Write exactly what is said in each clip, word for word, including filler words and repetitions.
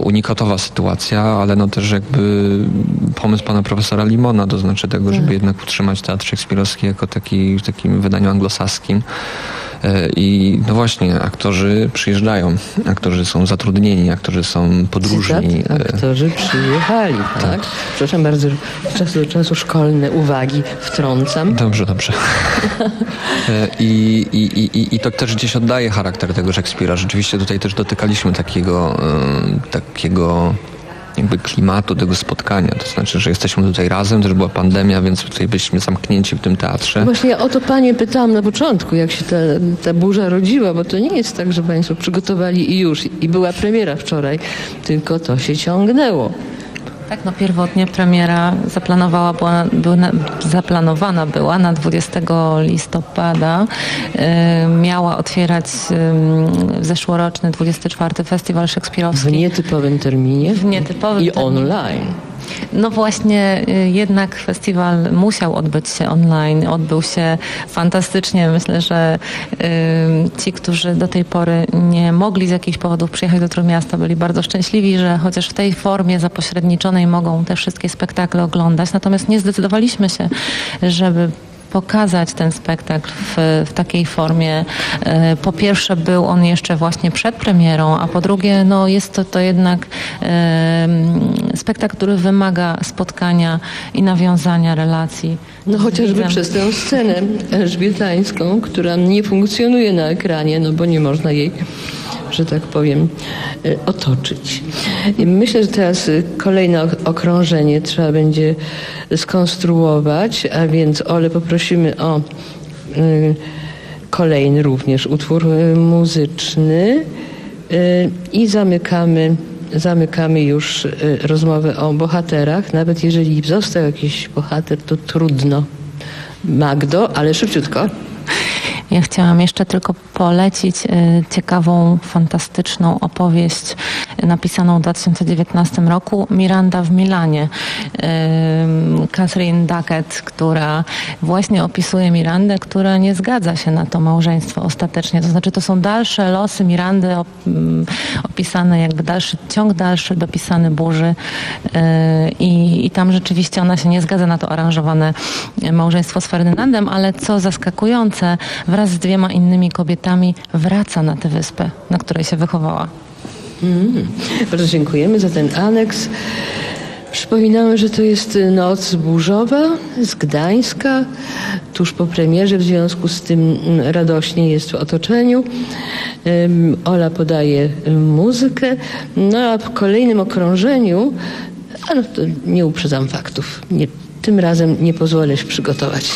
unikatowa sytuacja, ale no też jakby pomysł pana profesora Limona, to znaczy tego, żeby jednak utrzymać teatr szekspirowski jako taki w takim wydaniu anglosaskim. I no właśnie, aktorzy przyjeżdżają, aktorzy są zatrudnieni, aktorzy są podróżni. Cytat, aktorzy przyjechali, tak? tak? Przepraszam bardzo, z czasu do czasu szkolne uwagi wtrącam. Dobrze, dobrze. I, i, i, I to też gdzieś oddaje charakter tego Szekspira. Rzeczywiście tutaj też dotykaliśmy takiego, takiego jakby klimatu tego spotkania. To znaczy, że jesteśmy tutaj razem, też była pandemia, więc tutaj byliśmy zamknięci w tym teatrze. Właśnie ja o to panie pytałam na początku, jak się ta, ta burza rodziła, bo to nie jest tak, że państwo przygotowali i już, i była premiera wczoraj, tylko to się ciągnęło. Tak, no pierwotnie premiera zaplanowała była, była, zaplanowana była na dwudziestego listopada. Yy, miała otwierać yy, zeszłoroczny dwudziesty czwarty Festiwal Szekspirowski. W nietypowym terminie. W nietypowym I terminie. online. No właśnie, jednak festiwal musiał odbyć się online. Odbył się fantastycznie. Myślę, że y, ci, którzy do tej pory nie mogli z jakichś powodów przyjechać do Trójmiasta, byli bardzo szczęśliwi, że chociaż w tej formie zapośredniczonej mogą te wszystkie spektakle oglądać. Natomiast nie zdecydowaliśmy się, żeby pokazać ten spektakl w, w takiej formie. Po pierwsze był on jeszcze właśnie przed premierą, a po drugie no jest to, to jednak e, spektakl, który wymaga spotkania i nawiązania relacji. No chociażby widzem. Przez tę scenę elżbietańską, która nie funkcjonuje na ekranie, no bo nie można jej, że tak powiem, otoczyć. I myślę, że teraz kolejne okrążenie trzeba będzie skonstruować, a więc Ole poprosimy o y, kolejny również utwór y, muzyczny y, i zamykamy, zamykamy już y, rozmowę o bohaterach. Nawet jeżeli został jakiś bohater, to trudno. Magdo, ale szybciutko. Ja chciałam jeszcze tylko polecić y, ciekawą, fantastyczną opowieść napisaną w dwa tysiące dziewiętnastym roku Miranda w Milanie. Y, Catherine Duckett, która właśnie opisuje Mirandę, która nie zgadza się na to małżeństwo ostatecznie. To znaczy to są dalsze losy Mirandy op, opisane, jakby dalszy, ciąg dalszy dopisany burzy y, i, i tam rzeczywiście ona się nie zgadza na to aranżowane małżeństwo z Ferdynandem, ale co zaskakujące, wraz z dwiema innymi kobietami wraca na tę wyspę, na której się wychowała. Mm, bardzo dziękujemy za ten aneks. Przypominamy, że to jest noc burzowa z Gdańska, tuż po premierze, w związku z tym radośnie jest w otoczeniu. Ola podaje muzykę, no a w kolejnym okrążeniu, a no to nie uprzedzam faktów, nie, tym razem nie pozwolę się przygotować.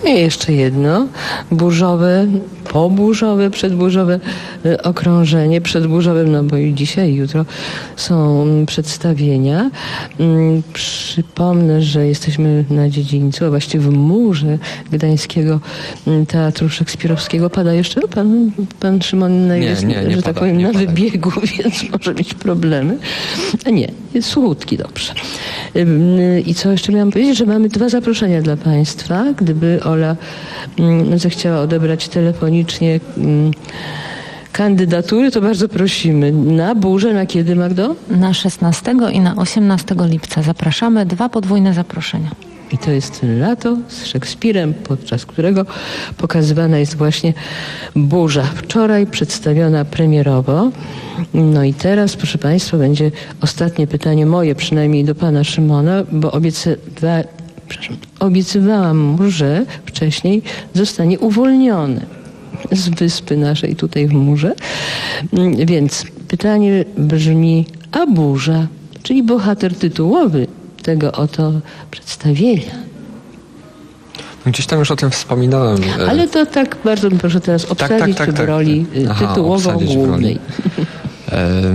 I jeszcze jedno, burzowe, poburzowe, przedburzowe okrążenie. Przedburzowym, no bo i dzisiaj, i jutro są przedstawienia. Przypomnę, że jesteśmy na dziedzińcu, a właściwie w murze Gdańskiego Teatru Szekspirowskiego. Pada jeszcze? Pan, pan Szymon jest, nie, nie, że nie tak pada, powiem, na pada. wybiegu, więc może mieć problemy. A nie, jest słuchutki, dobrze. I co jeszcze miałam powiedzieć, że mamy dwa zaproszenia dla Państwa. Gdyby Ola mm, zechciała odebrać telefonicznie mm, kandydatury, to bardzo prosimy. Na burzę, na kiedy, Magdo? Na szesnastego i na osiemnastego lipca zapraszamy. Dwa podwójne zaproszenia. I to jest Lato z Szekspirem, podczas którego pokazywana jest właśnie burza. Wczoraj przedstawiona premierowo. No i teraz, proszę Państwa, będzie ostatnie pytanie moje, przynajmniej do pana Szymona, bo obiecywa, przepraszam, obiecywałam mu, że wcześniej zostanie uwolniony z wyspy naszej tutaj w murze. Więc pytanie brzmi, a burza, czyli bohater tytułowy tego oto przedstawienia. Gdzieś tam już o tym wspominałem. Ale to tak bardzo bym proszę teraz obsadzić tak, tak, tak, w tak. roli Aha, tytułową obsadzić w głównej. roli. E...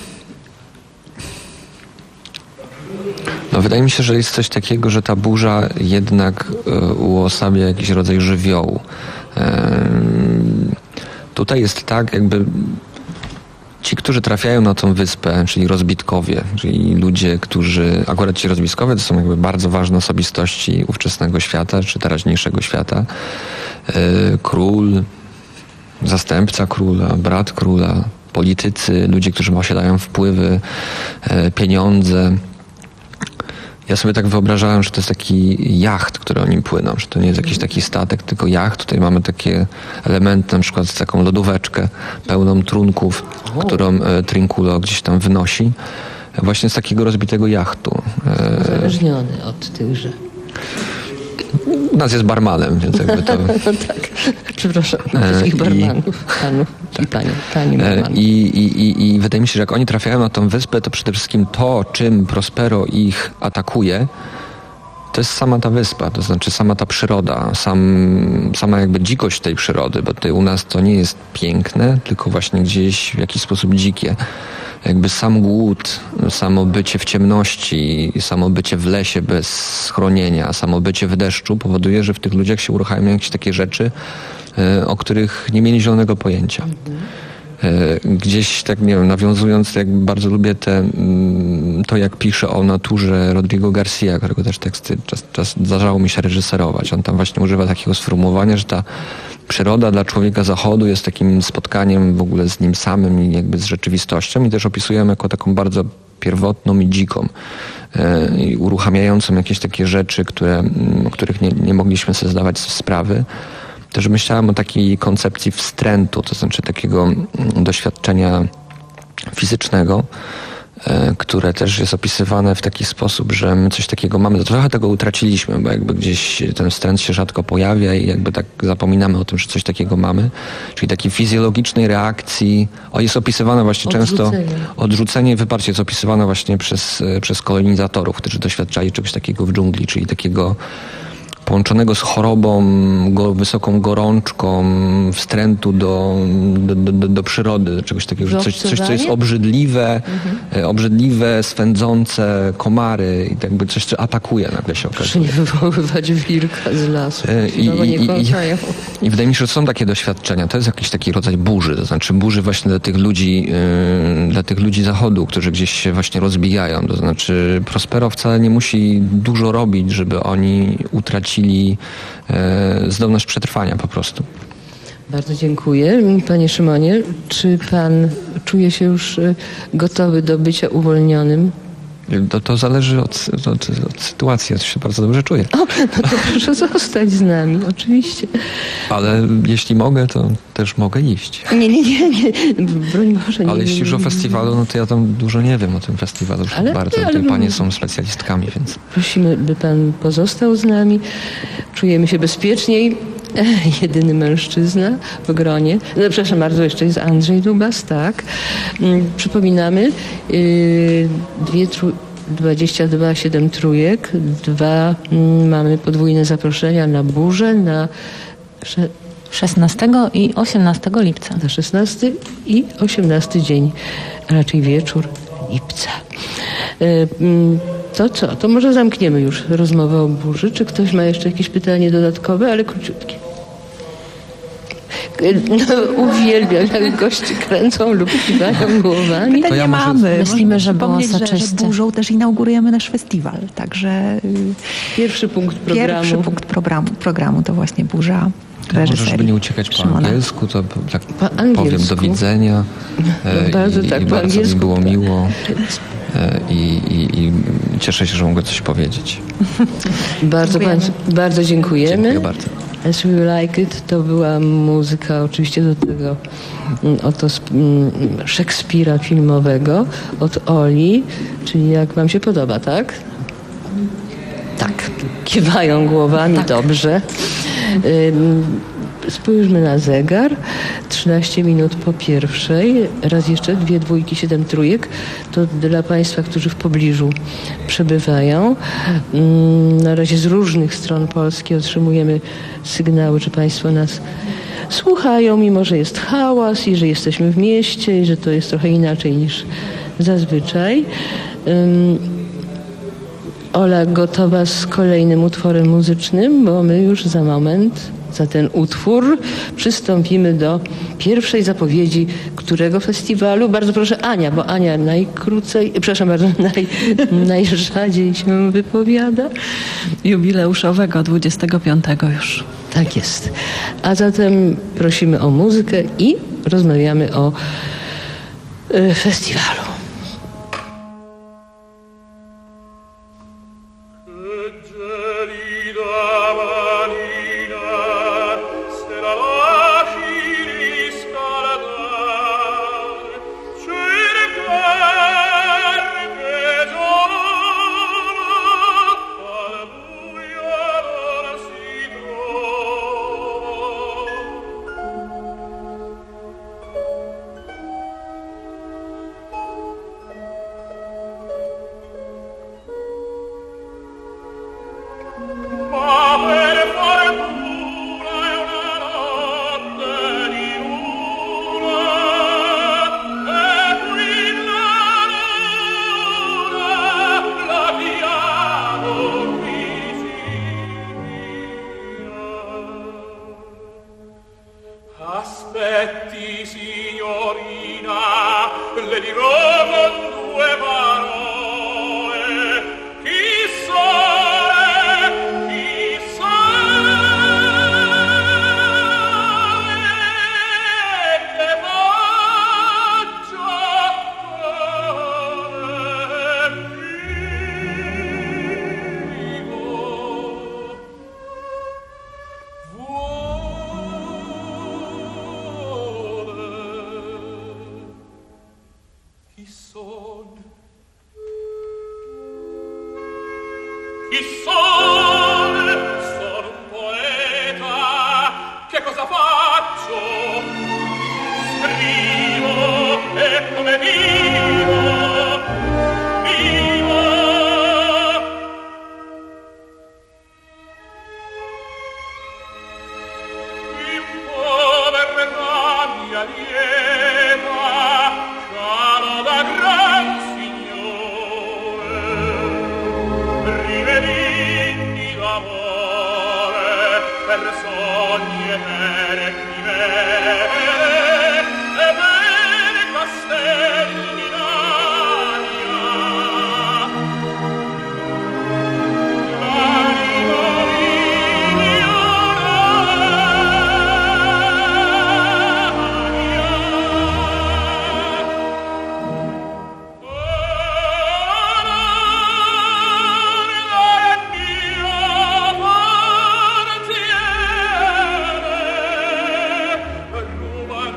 No wydaje mi się, że jest coś takiego, że ta burza jednak uosabia jakiś rodzaj żywiołu. E... Tutaj jest tak, jakby ci, którzy trafiają na tą wyspę, czyli rozbitkowie, czyli ludzie, którzy, akurat ci rozbitkowie to są jakby bardzo ważne osobistości ówczesnego świata, czy teraźniejszego świata. E, król, zastępca króla, brat króla, politycy, ludzie, którzy posiadają wpływy, e, pieniądze. Ja sobie tak wyobrażałem, że to jest taki jacht, który o nim płyną, że to nie jest jakiś taki statek, tylko jacht. Tutaj mamy takie elementy, na przykład z taką lodóweczkę pełną trunków, o. którą e, Trinculo gdzieś tam wynosi. Właśnie z takiego rozbitego jachtu. E, Uzależniony od tychże. U nas jest barmanem, więc jakby to... no tak, przepraszam, wszystkich barmanów, I... panów tak. i panie, pani barmanów. I, i, i, I wydaje mi się, że jak oni trafiają na tą wyspę, to przede wszystkim to, czym Prospero ich atakuje, to jest sama ta wyspa, to znaczy sama ta przyroda, sam, sama jakby dzikość tej przyrody, bo tutaj u nas to nie jest piękne, tylko właśnie gdzieś w jakiś sposób dzikie. Jakby sam głód, samo bycie w ciemności, samo bycie w lesie bez schronienia, samo bycie w deszczu powoduje, że w tych ludziach się uruchamiają jakieś takie rzeczy, o których nie mieli zielonego pojęcia. Gdzieś, tak nie wiem, nawiązując, jak bardzo lubię te, to, jak pisze o naturze Rodrigo Garcia, którego też teksty czas, czas zdarzało mi się reżyserować. On tam właśnie używa takiego sformułowania, że ta przyroda dla człowieka zachodu jest takim spotkaniem w ogóle z nim samym i jakby z rzeczywistością i też opisujemy jako taką bardzo pierwotną i dziką e, i uruchamiającą jakieś takie rzeczy, które, o których nie, nie mogliśmy sobie zdawać sprawy. Też myślałem o takiej koncepcji wstrętu, to znaczy takiego doświadczenia fizycznego, które też jest opisywane w taki sposób, że my coś takiego mamy. To trochę tego utraciliśmy, bo jakby gdzieś ten wstręt się rzadko pojawia i jakby tak zapominamy o tym, że coś takiego mamy. Czyli takiej fizjologicznej reakcji. O, jest opisywane właśnie często odrzucenie i wyparcie jest opisywane właśnie przez, przez kolonizatorów, którzy doświadczali czegoś takiego w dżungli, czyli takiego połączonego z chorobą, go, wysoką gorączką, wstrętu do, do, do, do przyrody, do czegoś takiego, że coś, coś, co jest obrzydliwe, mhm. obrzydliwe, swędzące, komary i jakby coś, co atakuje, nagle się okazuje. Proszę nie wywoływać wilka z lasu, I, no, nie i, i, i I wydaje mi się, że są takie doświadczenia. To jest jakiś taki rodzaj burzy, to znaczy burzy właśnie dla tych ludzi, yy, dla tych ludzi zachodu, którzy gdzieś się właśnie rozbijają. To znaczy Prospero wcale nie musi dużo robić, żeby oni utracili e, zdolność przetrwania po prostu. Bardzo dziękuję. Panie Szymonie, czy pan czuje się już gotowy do bycia uwolnionym? To, to zależy od, od, od sytuacji. Ja się bardzo dobrze czuję. O, no to proszę zostać z nami, oczywiście. Ale jeśli mogę, to też mogę iść. Nie, nie, nie, nie. Broń Boże, nie. Ale jeśli już o festiwalu, no to ja tam dużo nie wiem o tym festiwalu. Już ale, bardzo. Ale, Tutaj panie są specjalistkami, więc... Prosimy, by pan pozostał z nami. Czujemy się bezpieczniej. Jedyny mężczyzna w gronie. No, przepraszam bardzo, jeszcze jest Andrzej Dubas, tak. Przypominamy, yy, dwie, tru, dwadzieścia dwa siedem trójek, dwa mm, mamy podwójne zaproszenia na burzę, na szesnastego i osiemnastego lipca. Na szesnasty i osiemnasty dzień, a raczej wieczór lipca. To co? To może zamkniemy już rozmowę o burzy. Czy ktoś ma jeszcze jakieś pytanie dodatkowe, ale króciutkie? No, uwielbiam, jak goście kręcą lub kiwają głowami. Pytań ja nie może- mamy. Myślimy, że było Przypomnieć, że, że soczyście. burzą też inaugurujemy nasz festiwal. Także Pierwszy punkt programu. pierwszy punkt programu, programu to właśnie burza. To może, reżyserii żeby nie uciekać po Szymona. angielsku, to tak Po powiem angielsku. do widzenia. E, Bardzo i, tak, i po bardzo mi angielsku, było tak. miło. E, i, i, I cieszę się, że mogę coś powiedzieć. Bardzo, Dziękujemy. państwu, bardzo dziękujemy. Dziękuję bardzo. As We Like It to była muzyka oczywiście do tego mm, oto sp- mm, Szekspira filmowego od Oli, czyli jak wam się podoba, tak? Tak. Kiwają głowami, dobrze. Ym, Spójrzmy na zegar. trzynaście minut po pierwszej. Raz jeszcze dwie dwójki, siedem trójek. To dla Państwa, którzy w pobliżu przebywają. Ym, Na razie z różnych stron Polski otrzymujemy sygnały, że Państwo nas słuchają, mimo że jest hałas i że jesteśmy w mieście i że to jest trochę inaczej niż zazwyczaj. Ym, Ola gotowa z kolejnym utworem muzycznym, bo my już za moment, za ten utwór przystąpimy do pierwszej zapowiedzi którego festiwalu. Bardzo proszę Ania, bo Ania najkrócej, przepraszam bardzo, naj, najrzadziej się wypowiada. Jubileuszowego, dwudziestego piątego już. Tak jest. A zatem prosimy o muzykę i rozmawiamy o y, festiwalu. Aspetti, signorina, le dirò con due parole. Chi sole, chi sole, che faccia Chi son? Chi son? Sono un poeta. Che cosa faccio? Scrivo e come vivo, vivo. In povertà mia lieta, caro da gran signore, rivedindi d'amore per sogni e per chimere e per castelli d'aria. L'anima migliora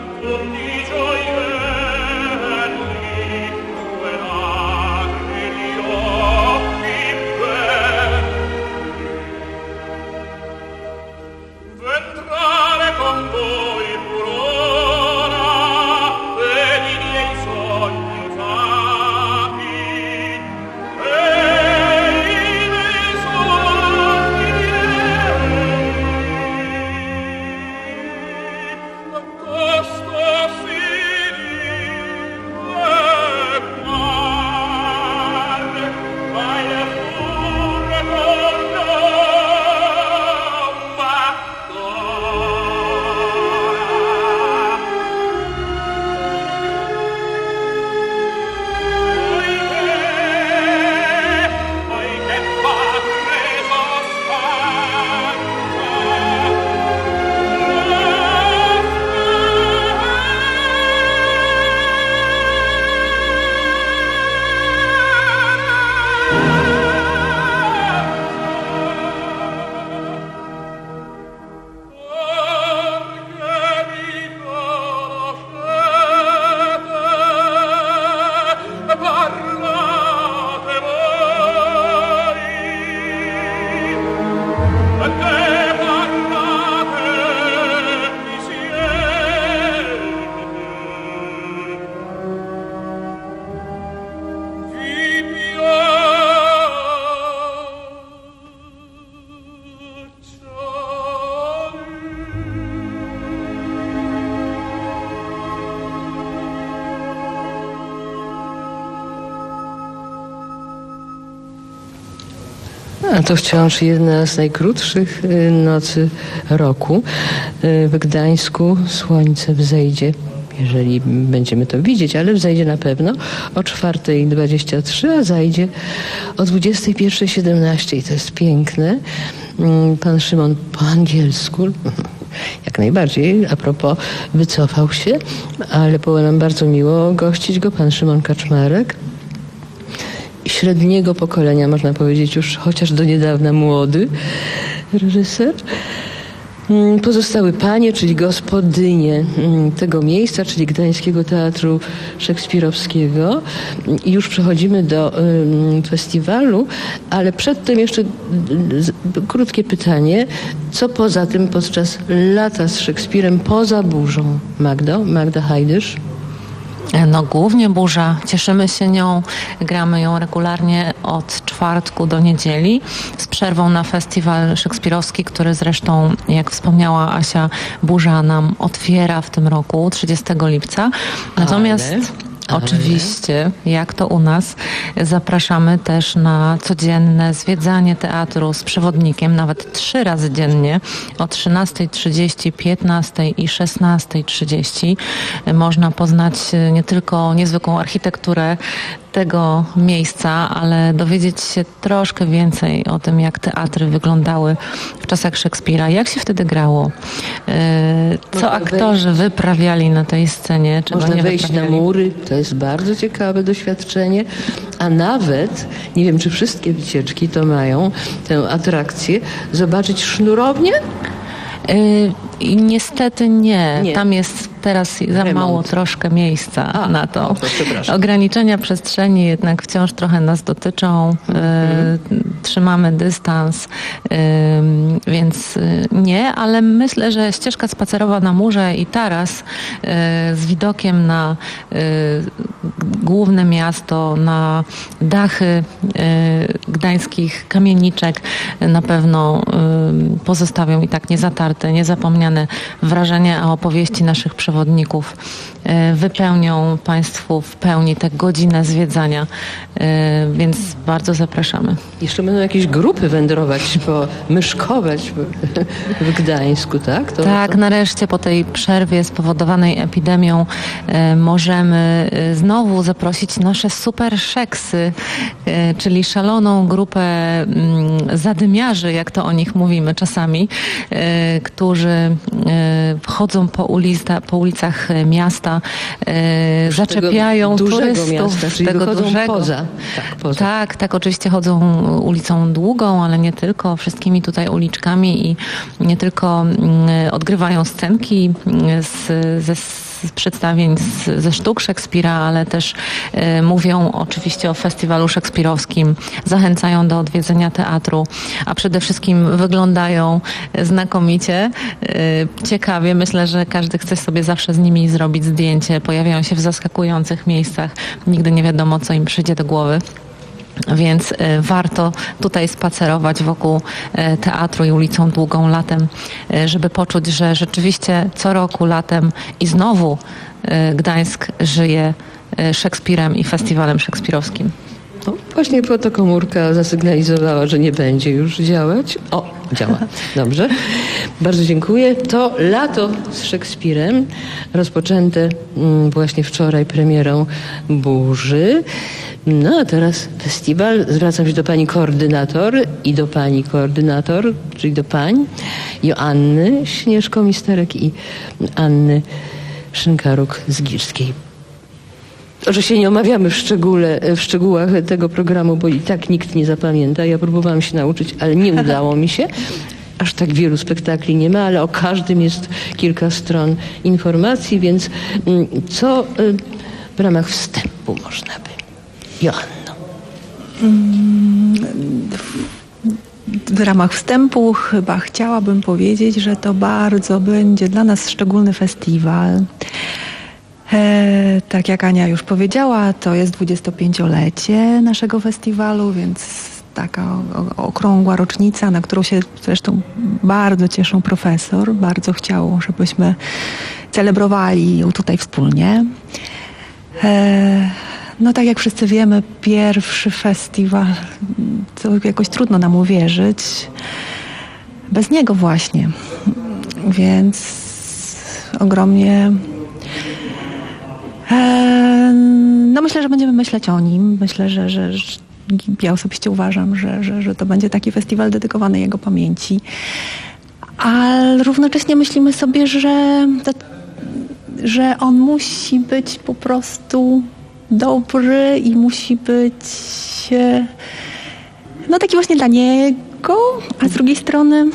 A to wciąż jedna z najkrótszych y, nocy roku. Y, w Gdańsku słońce wzejdzie, jeżeli będziemy to widzieć, ale wzejdzie na pewno o czwarta dwadzieścia trzy, a zajdzie o dwudziesta pierwsza siedemnaście i to jest piękne. Y, pan Szymon po angielsku, jak najbardziej, a propos, wycofał się, ale było nam bardzo miło gościć go, pan Szymon Kaczmarek. Średniego pokolenia, można powiedzieć, już chociaż do niedawna młody reżyser. Pozostały panie, czyli gospodynie tego miejsca, czyli Gdańskiego Teatru Szekspirowskiego. I już przechodzimy do festiwalu, ale przedtem jeszcze krótkie pytanie. Co poza tym podczas lata z Szekspirem, poza burzą? Magdo, Magda Hajdysz? No głównie burza. Cieszymy się nią. Gramy ją regularnie od czwartku do niedzieli z przerwą na festiwal szekspirowski, który zresztą, jak wspomniała Asia, burza nam otwiera w tym roku, trzydziestego lipca. Natomiast... Ale... Oczywiście, jak to u nas, zapraszamy też na codzienne zwiedzanie teatru z przewodnikiem, nawet trzy razy dziennie, o trzynasta trzydzieści, piętnasta i szesnasta trzydzieści. Można poznać nie tylko niezwykłą architekturę tego miejsca, ale dowiedzieć się troszkę więcej o tym, jak teatry wyglądały w czasach Szekspira. Jak się wtedy grało? Co aktorzy wyprawiali na tej scenie? Czego Można nie wejść wyprawiali? na mury. To jest bardzo ciekawe doświadczenie. A nawet, nie wiem, czy wszystkie wycieczki to mają, tę atrakcję, zobaczyć sznurownię? I niestety nie. Nie. Tam jest teraz za Remont. mało troszkę miejsca A, na to. o, to przepraszam. Ograniczenia przestrzeni jednak wciąż trochę nas dotyczą. Mhm. Y, trzymamy dystans, y, więc y, nie, ale myślę, że ścieżka spacerowa na murze i taras y, z widokiem na y, główne miasto, na dachy y, gdańskich kamieniczek y, na pewno y, pozostawią i tak niezatarte, niezapomniane wrażenie, a opowieści naszych przewodników y, wypełnią Państwu w pełni tę godzinę zwiedzania, y, więc bardzo zapraszamy. Jeszcze będą jakieś grupy wędrować, po, myszkować w, w Gdańsku, tak? To, tak, to... nareszcie po tej przerwie spowodowanej epidemią e, możemy e, znowu zaprosić nasze super szeksy, e, czyli szaloną grupę m, zadymiarzy, jak to o nich mówimy czasami, e, którzy e, chodzą po, ulica, po ulicach miasta, e, zaczepiają tego dużego turystów. miasta, czyli tego wychodzą dużego. poza. Tak, poza. Tak, tak, oczywiście chodzą ulicą Długą, ale nie tylko, wszystkimi tutaj uliczkami i nie tylko mm, odgrywają scenki z, ze z przedstawień z, ze sztuk Szekspira, ale też e, mówią oczywiście o festiwalu szekspirowskim, zachęcają do odwiedzenia teatru, a przede wszystkim wyglądają znakomicie, e, ciekawie. Myślę, że każdy chce sobie zawsze z nimi zrobić zdjęcie. Pojawiają się w zaskakujących miejscach. Nigdy nie wiadomo, co im przyjdzie do głowy. Więc y, warto tutaj spacerować wokół y, teatru i ulicą Długą latem, y, żeby poczuć, że rzeczywiście co roku latem i znowu y, Gdańsk żyje y, Szekspirem i festiwalem szekspirowskim. No, właśnie po to komórka zasygnalizowała, że nie będzie już działać. O, działa. Dobrze. Bardzo dziękuję. To lato z Szekspirem, rozpoczęte mm, właśnie wczoraj premierą Burzy. No a teraz festiwal. Zwracam się do pani koordynator i do pani koordynator, czyli do pań Joanny Śnieżko-Misterek i Anny Szynkaruk-Zgirskiej. Oczywiście nie omawiamy w, szczególe, w szczegółach tego programu, bo i tak nikt nie zapamięta. Ja próbowałam się nauczyć, ale nie udało mi się. Aż tak wielu spektakli nie ma, ale o każdym jest kilka stron informacji, więc co w ramach wstępu można by? Joanno. W ramach wstępu chyba chciałabym powiedzieć, że to bardzo będzie dla nas szczególny festiwal. E, tak jak Ania już powiedziała, to jest dwudziestopięciolecie naszego festiwalu, więc taka o, o, okrągła rocznica, na którą się zresztą bardzo cieszą profesor. Bardzo chciał, żebyśmy celebrowali ją tutaj wspólnie. E, No tak jak wszyscy wiemy, pierwszy festiwal, to jakoś trudno nam uwierzyć, bez niego właśnie. Więc ogromnie... E, no myślę, że będziemy myśleć o nim. Myślę, że, że, że ja osobiście uważam, że, że, że to będzie taki festiwal dedykowany jego pamięci. Ale równocześnie myślimy sobie, że, to, że on musi być po prostu dobry i musi być no taki właśnie dla niego, a z drugiej strony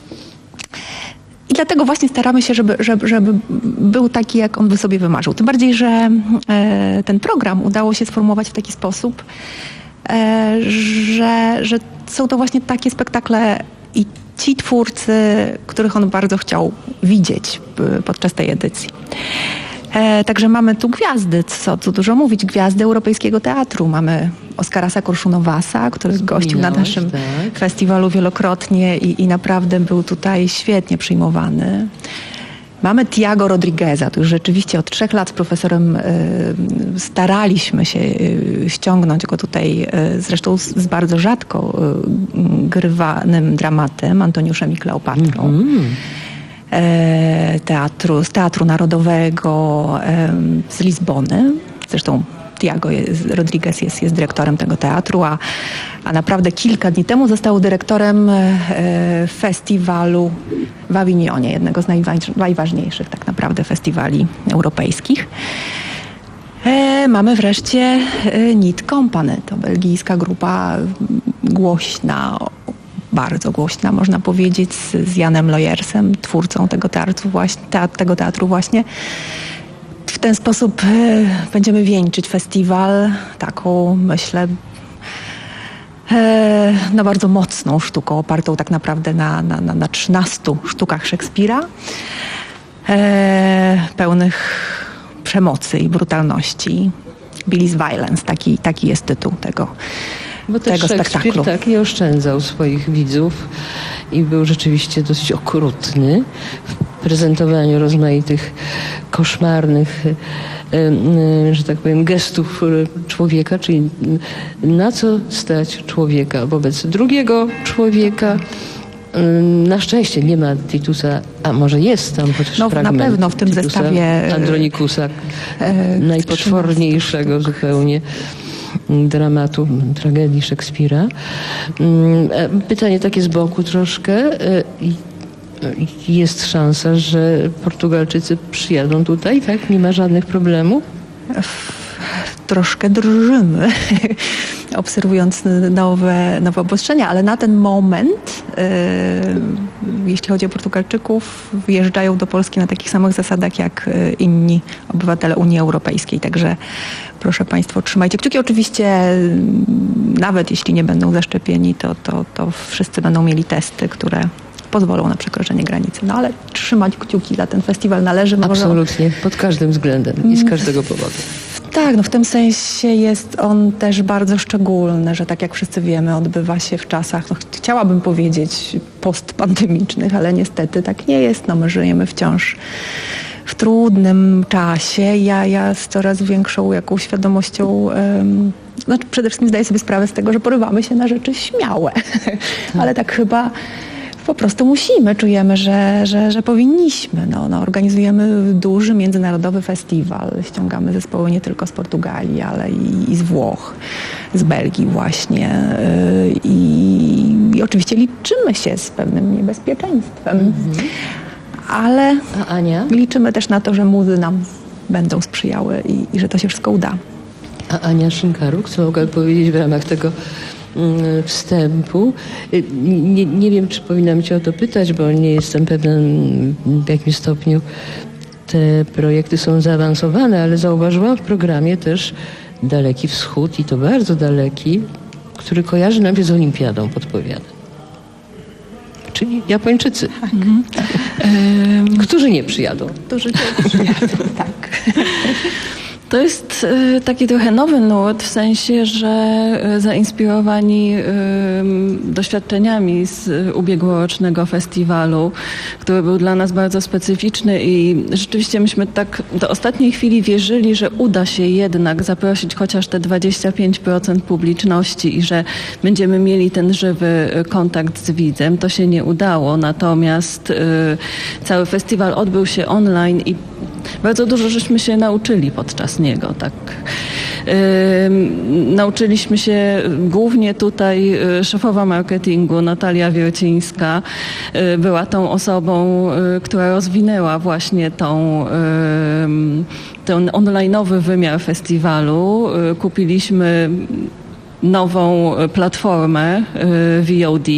i dlatego właśnie staramy się, żeby, żeby, żeby był taki, jak on by sobie wymarzył. Tym bardziej, że e, ten program udało się sformułować w taki sposób, e, że, że są to właśnie takie spektakle i ci twórcy, których on bardzo chciał widzieć podczas tej edycji. E, także mamy tu gwiazdy, co tu dużo mówić, gwiazdy europejskiego teatru. Mamy Oskarasa Korszunowasa, który gościł na naszym tak. festiwalu wielokrotnie i, i naprawdę był tutaj świetnie przyjmowany. Mamy Tiago Rodrigueza, tu już rzeczywiście od trzech lat z profesorem y, staraliśmy się y, ściągnąć go tutaj, y, zresztą z, z bardzo rzadko y, grywanym dramatem, Antoniuszem i Kleopatrą. Mm-hmm. e, teatru, z Teatru Narodowego e, z Lizbony. Zresztą Tiago jest, Rodriguez jest, jest dyrektorem tego teatru, a, a naprawdę kilka dni temu został dyrektorem e, festiwalu w Awinionie, jednego z najwa- najważniejszych tak naprawdę festiwali europejskich. E, mamy wreszcie e, Nit Company, to belgijska grupa głośna, bardzo głośna, można powiedzieć, z, z Janem Loyersem, twórcą tego teatru właśnie, teatru, tego teatru właśnie. W ten sposób e, będziemy wieńczyć festiwal taką, myślę, e, no bardzo mocną sztuką, opartą tak naprawdę na, na, na, na trzynastu sztukach Szekspira, e, pełnych przemocy i brutalności. Billy's Violence, taki, taki jest tytuł tego, Bo też tego Szekspir spektaklu. tak nie oszczędzał swoich widzów i był rzeczywiście dosyć okrutny w prezentowaniu rozmaitych koszmarnych, że tak powiem, gestów człowieka, czyli na co stać człowieka wobec drugiego człowieka. Na szczęście nie ma Titusa, a może jest tam chociaż No fragment na pewno w tym Titusa zestawie Andronikusa, e, najpotworniejszego zupełnie dramatu, tragedii Szekspira. Pytanie takie z boku troszkę. Jest szansa, że Portugalczycy przyjadą tutaj, tak? Nie ma żadnych problemów? Troszkę drżymy, obserwując nowe, nowe obostrzenia, ale na ten moment, yy, jeśli chodzi o Portugalczyków, wjeżdżają do Polski na takich samych zasadach jak inni obywatele Unii Europejskiej. Także proszę Państwa, trzymajcie kciuki. Oczywiście nawet jeśli nie będą zaszczepieni, to, to, to wszyscy będą mieli testy, które pozwolą na przekroczenie granicy. No ale trzymać kciuki za ten festiwal należy. Absolutnie, może... pod każdym względem i z każdego powodu. Tak, no w tym sensie jest on też bardzo szczególny, że tak jak wszyscy wiemy, odbywa się w czasach, no chciałabym powiedzieć postpandemicznych, ale niestety tak nie jest. No my żyjemy wciąż w trudnym czasie. Ja, ja z coraz większą jakąś świadomością um, znaczy przede wszystkim zdaję sobie sprawę z tego, że porywamy się na rzeczy śmiałe, ale tak chyba po prostu musimy, czujemy, że, że, że powinniśmy. No, no, organizujemy duży międzynarodowy festiwal. Ściągamy zespoły nie tylko z Portugalii, ale i, i z Włoch, z Belgii właśnie. Yy, i, I oczywiście liczymy się z pewnym niebezpieczeństwem. Mm-hmm. Ale A Ania? liczymy też na to, że muzy nam będą sprzyjały i, i że to się wszystko uda. A Ania Szynkaruk, co mogę powiedzieć w ramach tego wstępu. Nie, nie wiem, czy powinnam Cię o to pytać, bo nie jestem pewna, w jakim stopniu te projekty są zaawansowane, ale zauważyłam w programie też Daleki Wschód i to bardzo daleki, który kojarzy nam się z Olimpiadą, podpowiada. Czyli Japończycy, mhm. którzy nie przyjadą. Którzy nie przyjadą, tak. To jest y, taki trochę nowy nurt, w sensie, że y, zainspirowani y, doświadczeniami z y, ubiegłorocznego festiwalu, który był dla nas bardzo specyficzny i rzeczywiście myśmy tak do ostatniej chwili wierzyli, że uda się jednak zaprosić chociaż te dwadzieścia pięć procent publiczności i że będziemy mieli ten żywy kontakt z widzem. To się nie udało, natomiast y, cały festiwal odbył się online i bardzo dużo żeśmy się nauczyli podczas niego, tak. Yy, nauczyliśmy się głównie tutaj yy, szefowa marketingu Natalia Wiercińska yy, była tą osobą, yy, która rozwinęła właśnie tą, yy, ten online'owy wymiar festiwalu. Yy, kupiliśmy nową platformę V O D,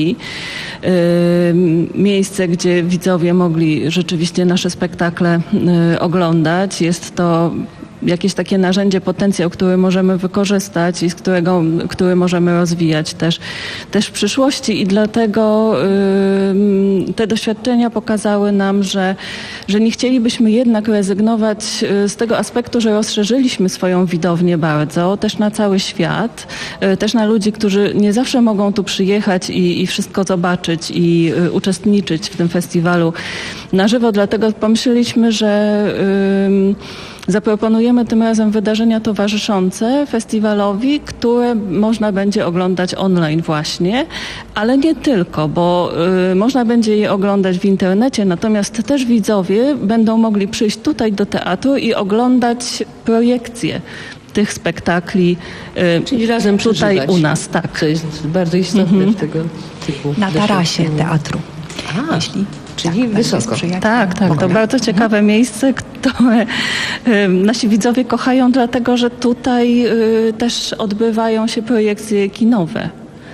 miejsce, gdzie widzowie mogli rzeczywiście nasze spektakle oglądać. Jest to jakieś takie narzędzie, potencjał, który możemy wykorzystać i z którego, który możemy rozwijać też, też w przyszłości i dlatego yy, te doświadczenia pokazały nam, że, że nie chcielibyśmy jednak rezygnować z tego aspektu, że rozszerzyliśmy swoją widownię bardzo, też na cały świat, yy, też na ludzi, którzy nie zawsze mogą tu przyjechać i, i wszystko zobaczyć i yy, uczestniczyć w tym festiwalu na żywo, dlatego pomyśleliśmy, że yy, zaproponujemy tym razem wydarzenia towarzyszące festiwalowi, które można będzie oglądać online właśnie, ale nie tylko, bo y, można będzie je oglądać w internecie, natomiast też widzowie będą mogli przyjść tutaj do teatru i oglądać projekcje tych spektakli y, Czyli razem tutaj przeżywać. u nas. Tak. To jest bardzo istotne Mhm. w tego typu Na tarasie teatru. A, Jeśli czyli tak, wysoko. sprzyja- Tak, tak. To bardzo ciekawe miejsce, które y, nasi widzowie kochają, dlatego że tutaj y, też odbywają się projekcje kinowe.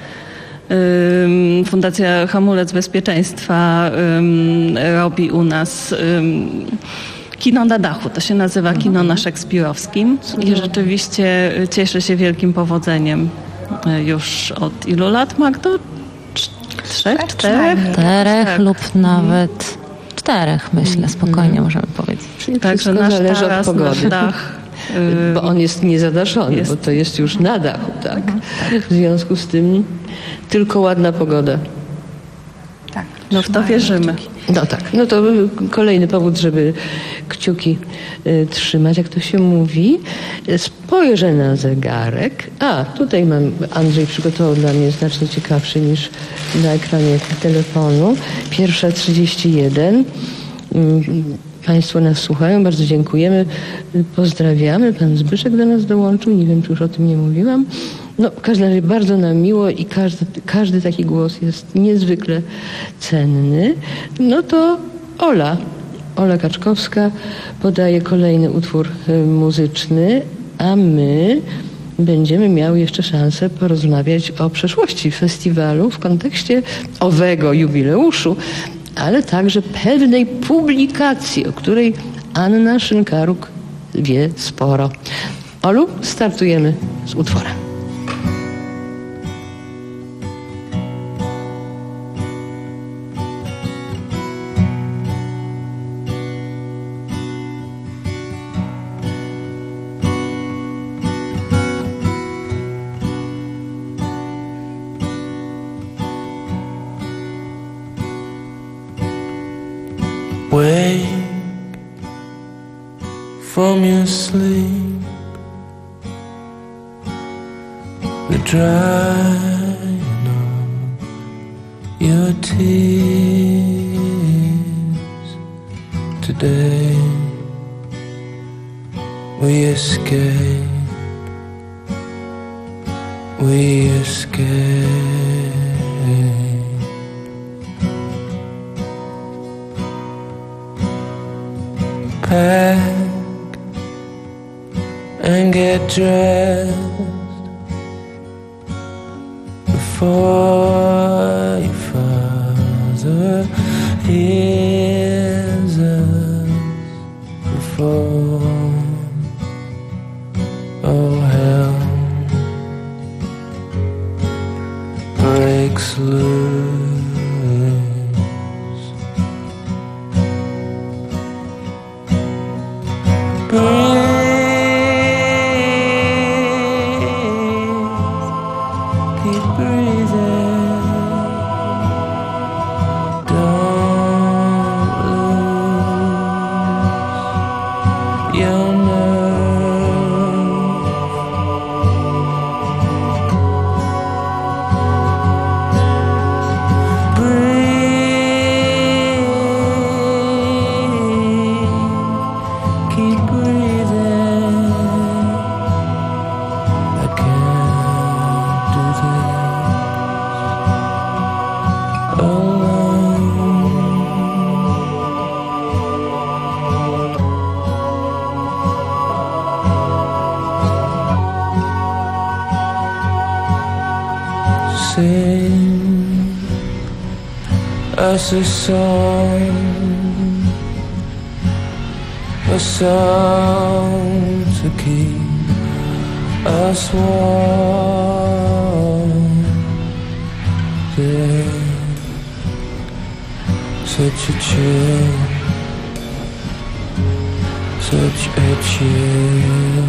Y, Fundacja Hamulec Bezpieczeństwa y, robi u nas y, kino na dachu. To się nazywa kino na szekspirowskim i rzeczywiście cieszy się wielkim powodzeniem. Y, już od ilu lat, Magdo? Trzech, czterech? Czterech Tak. lub nawet czterech, myślę, spokojnie możemy powiedzieć. Czyli Także wszystko nasz zależy od taras, pogody. nasz dach. y, Bo on jest niezadaszony, Jest. bo to jest już na dachu, tak? W związku z tym tylko ładna pogoda. Tak, No w to wierzymy. No tak, no to kolejny powód, żeby kciuki y, trzymać, jak to się mówi. Spojrzę na zegarek. A, tutaj mam, Andrzej przygotował dla mnie znacznie ciekawszy niż na ekranie telefonu. Pierwsza trzydzieści jeden. Mm, Państwo nas słuchają, bardzo dziękujemy, pozdrawiamy. Pan Zbyszek do nas dołączył, nie wiem, czy już o tym nie mówiłam. No, w każdym razie bardzo nam miło i każdy, każdy taki głos jest niezwykle cenny. No to Ola, Ola Kaczkowska podaje kolejny utwór y, muzyczny, a my będziemy miały jeszcze szansę porozmawiać o przeszłości festiwalu w kontekście owego jubileuszu, ale także pewnej publikacji, o której Anna Szynkaruk wie sporo. Olu, startujemy z utworem. Wake from your sleep, the drying of your tears. Today we escape, we escape. Pack and get dressed before your father hears us, before oh hell breaks loose. Breathe just a song, a song to keep us warm. There, such a chill, such a chill.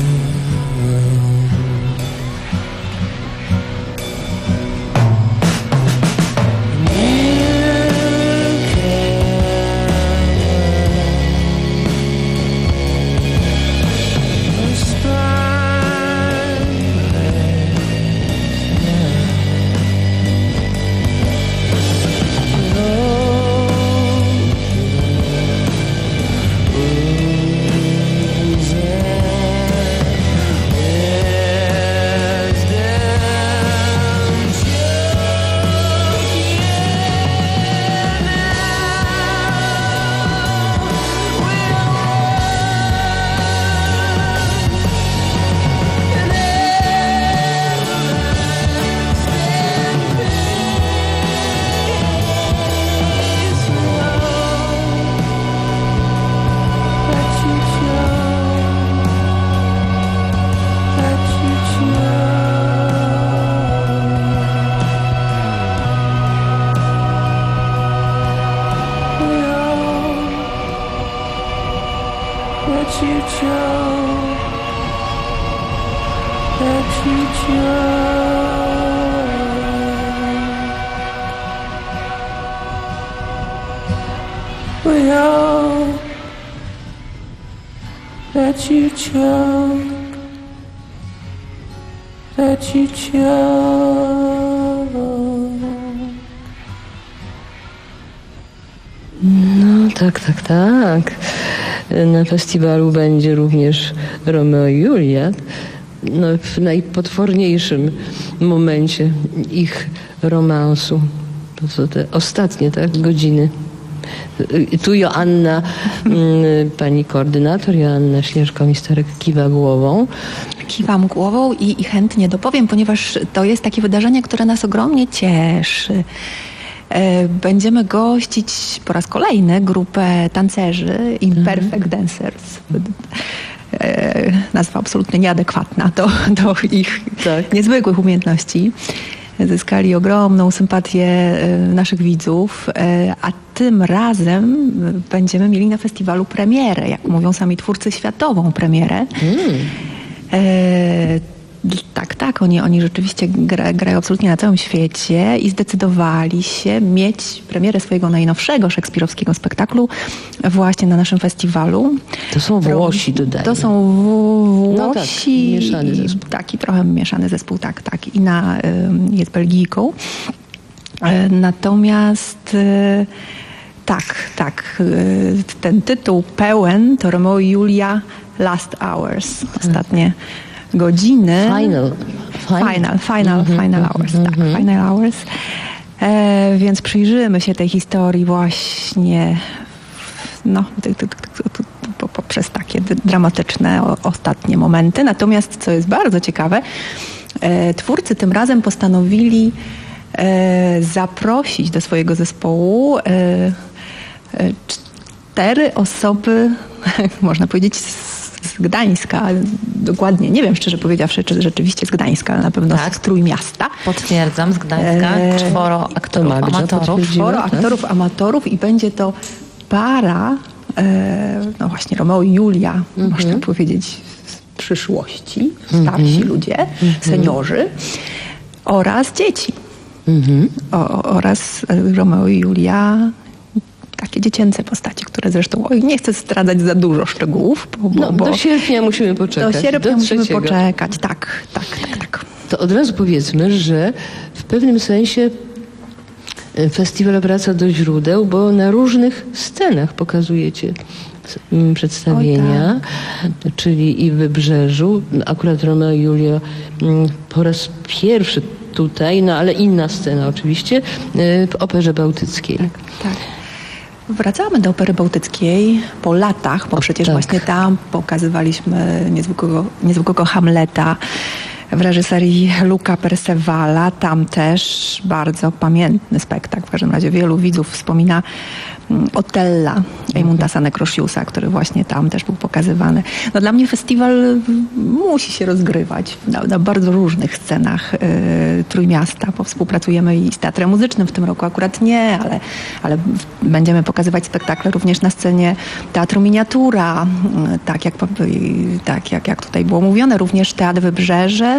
We all let you choke, let you choke. No tak, tak, tak. Na festiwalu będzie również Romeo i Julia. No, w najpotworniejszym momencie ich romansu. To są te ostatnie, tak, godziny. Tu Joanna, pani koordynator, Joanna Śnieżko-Misterek kiwa głową. Kiwam głową i, i chętnie dopowiem, ponieważ to jest takie wydarzenie, które nas ogromnie cieszy. Będziemy gościć po raz kolejny grupę tancerzy Imperfect Dancers. Nazwa absolutnie nieadekwatna do, do ich tak. niezwykłych umiejętności. Zyskali ogromną sympatię naszych widzów, a tym razem będziemy mieli na festiwalu premierę, jak mówią sami twórcy, światową premierę. Mm. E, tak, tak, oni, oni rzeczywiście gra, grają absolutnie na całym świecie i zdecydowali się mieć premierę swojego najnowszego szekspirowskiego spektaklu właśnie na naszym festiwalu. To są Włosi, dodajmy. To są Włosi. No tak, mieszany zespół. Taki trochę mieszany zespół, tak, tak. Ina jest Belgijką. Natomiast tak, tak, ten tytuł pełen to Romeo i Julia Last Hours, ostatnie godziny. Final. Final, final, final, mm-hmm, final hours, mm-hmm. tak, final hours. E, więc przyjrzymy się tej historii właśnie no, t, t, t, t, t, po, poprzez takie dramatyczne o, ostatnie momenty. Natomiast, co jest bardzo ciekawe, e, twórcy tym razem postanowili e, zaprosić do swojego zespołu e, e, cztery osoby, można powiedzieć, z z Gdańska, dokładnie nie wiem szczerze powiedziawszy, czy rzeczywiście z Gdańska, ale na pewno tak. z Trójmiasta. Potwierdzam, z Gdańska, e, czworo aktorów Magda amatorów. Czworo aktorów amatorów i będzie to para, e, no właśnie Romeo i Julia, mm-hmm. można powiedzieć z przyszłości, starsi mm-hmm. ludzie, mm-hmm. seniorzy oraz dzieci. Mm-hmm. O, oraz Romeo i Julia, takie dziecięce postacie, które zresztą, oj, nie chcę zdradzać za dużo szczegółów. Bo, no, bo do sierpnia musimy poczekać. Do sierpnia do musimy trzeciego. poczekać, tak, tak, tak, tak. To od razu powiedzmy, że w pewnym sensie festiwal wraca do źródeł, bo na różnych scenach pokazujecie przedstawienia, tak. czyli i w Wybrzeżu, akurat Romeo i Julia po raz pierwszy tutaj, no ale inna scena oczywiście, w Operze Bałtyckiej. Tak, tak. Wracamy do Opery Bałtyckiej po latach, bo o, przecież tak. właśnie tam pokazywaliśmy niezwykłego, niezwykłego Hamleta w reżyserii Luca Percevala. Tam też bardzo pamiętny spektakl. W każdym razie wielu widzów wspomina Otella Eymuntasa Nekrosiusa, który właśnie tam też był pokazywany. No dla mnie festiwal musi się rozgrywać na, na bardzo różnych scenach y, Trójmiasta, bo współpracujemy i z Teatrem Muzycznym w tym roku akurat nie, ale, ale będziemy pokazywać spektakle również na scenie Teatru Miniatura, y, tak, jak, y, tak jak, jak tutaj było mówione, również Teatr Wybrzeże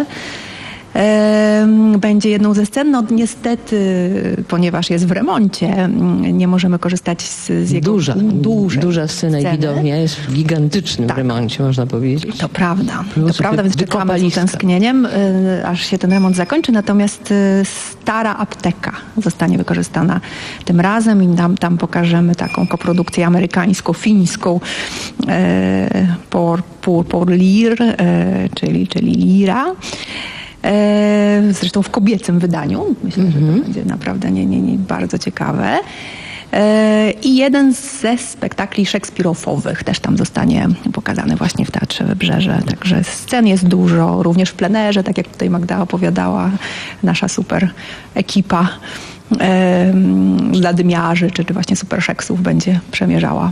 będzie jedną ze scen. No niestety, ponieważ jest w remoncie, nie możemy korzystać z, z jego duża, dużej duża scena sceny. i widownia jest w gigantycznym Tak. remoncie, można powiedzieć. To prawda, Plus to prawda, więc czekamy z wykopaliska. utęsknieniem, y, aż się ten remont zakończy, natomiast y, stara apteka zostanie wykorzystana tym razem i tam, tam pokażemy taką koprodukcję amerykańsko-fińską y, por, por, por lir, y, czyli, czyli lira. Zresztą w kobiecym wydaniu. Myślę, mm-hmm. że to będzie naprawdę nie, nie, nie bardzo ciekawe. I jeden ze spektakli szekspirofowych też tam zostanie pokazany właśnie w Teatrze Wybrzeże. Także scen jest dużo, również w plenerze, tak jak tutaj Magda opowiadała, nasza super ekipa zadymiarzy, czy, czy właśnie super szeksów będzie przemierzała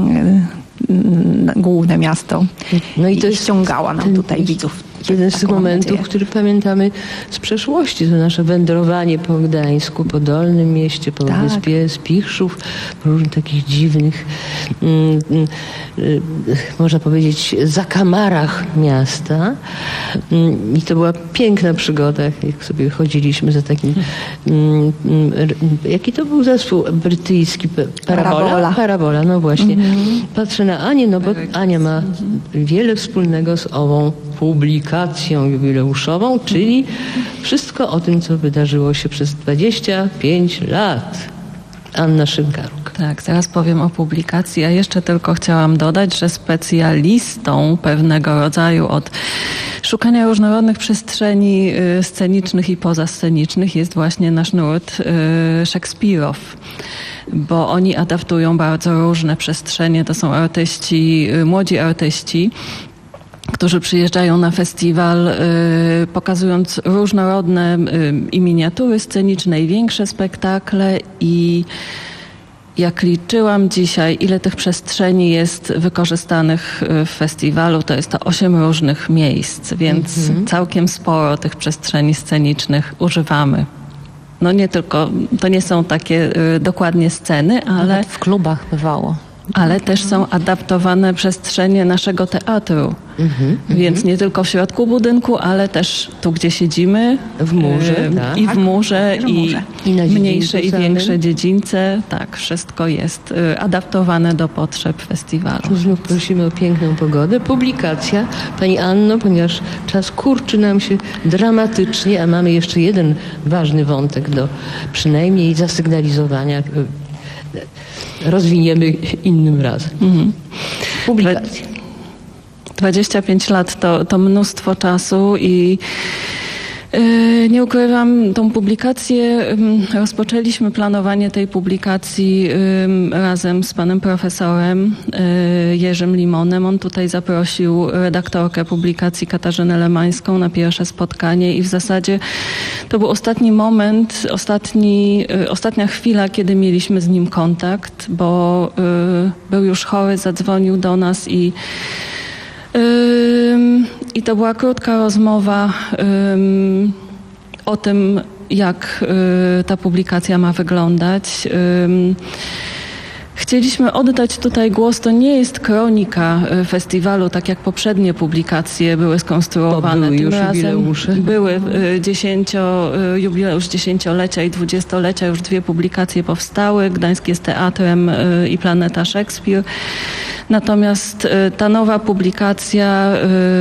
główne miasto no i to i jest ściągała nam tutaj widzów. Jeden z tych Taką momentów, nadzieję. który pamiętamy z przeszłości, to nasze wędrowanie po Gdańsku, po Dolnym Mieście, po Tak. wyspie Spichrzów, po różnych takich dziwnych, mm, mm, y, można powiedzieć, zakamarach miasta. Mm, I to była piękna przygoda, jak sobie chodziliśmy za takim... Mm, mm, r- jaki to był zespół brytyjski? P- Parabola? Parabola. Parabola, no właśnie. Patrzę na Anię, no bo Ania ma wiele wspólnego z ową publikacją jubileuszową, czyli wszystko o tym, co wydarzyło się przez dwadzieścia pięć lat. Anna Szynkaruk. Tak, zaraz powiem o publikacji, a jeszcze tylko chciałam dodać, że specjalistą pewnego rodzaju od szukania różnorodnych przestrzeni y, scenicznych i pozascenicznych jest właśnie nasz nurt y, Szekspirow, bo oni adaptują bardzo różne przestrzenie. To są artyści, y, młodzi artyści, którzy przyjeżdżają na festiwal, y, pokazując różnorodne y, i miniatury sceniczne, i większe spektakle. I jak liczyłam dzisiaj, ile tych przestrzeni jest wykorzystanych w festiwalu, to jest to osiem różnych miejsc, więc mm-hmm. całkiem sporo tych przestrzeni scenicznych używamy. No nie tylko, to nie są takie y, dokładnie sceny, ale... Nawet w klubach bywało. Ale też są adaptowane przestrzenie naszego teatru. Mm-hmm, Więc mm-hmm. nie tylko w środku budynku, ale też tu, gdzie siedzimy. W murze, y, tak. I w murze, w i, murze. I na mniejsze i samym. większe dziedzińce. Tak, wszystko jest y, adaptowane do potrzeb festiwalu. Tu znów prosimy o piękną pogodę. Publikacja. Pani Anno, ponieważ czas kurczy nam się dramatycznie, a mamy jeszcze jeden ważny wątek do przynajmniej zasygnalizowania. Rozwiniemy innym razem. Mhm. Publikacja. dwadzieścia pięć lat to, to mnóstwo czasu i yy, nie ukrywam, tą publikację, yy, rozpoczęliśmy planowanie tej publikacji yy, razem z panem profesorem yy, Jerzym Limonem. On tutaj zaprosił redaktorkę publikacji Katarzynę Lemańską na pierwsze spotkanie i w zasadzie to był ostatni moment, ostatni, yy, ostatnia chwila, kiedy mieliśmy z nim kontakt, bo yy, był już chory, zadzwonił do nas i I to była krótka rozmowa um, o tym, jak y, ta publikacja ma wyglądać. Um, Chcieliśmy oddać tutaj głos, to nie jest kronika festiwalu, tak jak poprzednie publikacje były skonstruowane. Były Tym już razem jubileusze. były dziesięcio, jubileusz dziesięciolecia i dwudziestolecia, już dwie publikacje powstały. Gdańsk jest teatrem i Planeta Szekspir. Natomiast ta nowa publikacja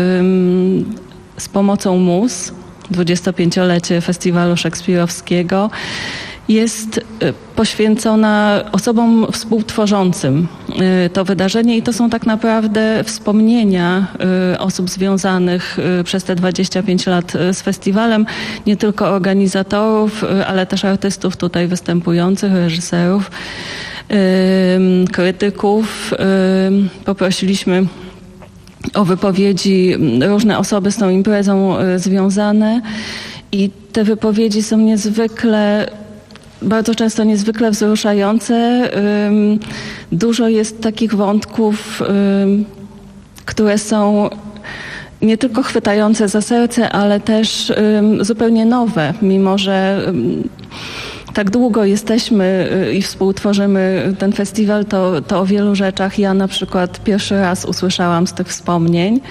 z pomocą M U Z, dwudziestopięciolecie Festiwalu Szekspirowskiego, jest poświęcona osobom współtworzącym to wydarzenie i to są tak naprawdę wspomnienia osób związanych przez te dwadzieścia pięć lat z festiwalem, nie tylko organizatorów, ale też artystów tutaj występujących, reżyserów, krytyków. Poprosiliśmy o wypowiedzi. Różne osoby z tą imprezą związane i te wypowiedzi są niezwykle, bardzo często niezwykle wzruszające. Dużo jest takich wątków, które są nie tylko chwytające za serce, ale też zupełnie nowe, mimo że tak długo jesteśmy i współtworzymy ten festiwal, to, to o wielu rzeczach ja na przykład pierwszy raz usłyszałam z tych wspomnień.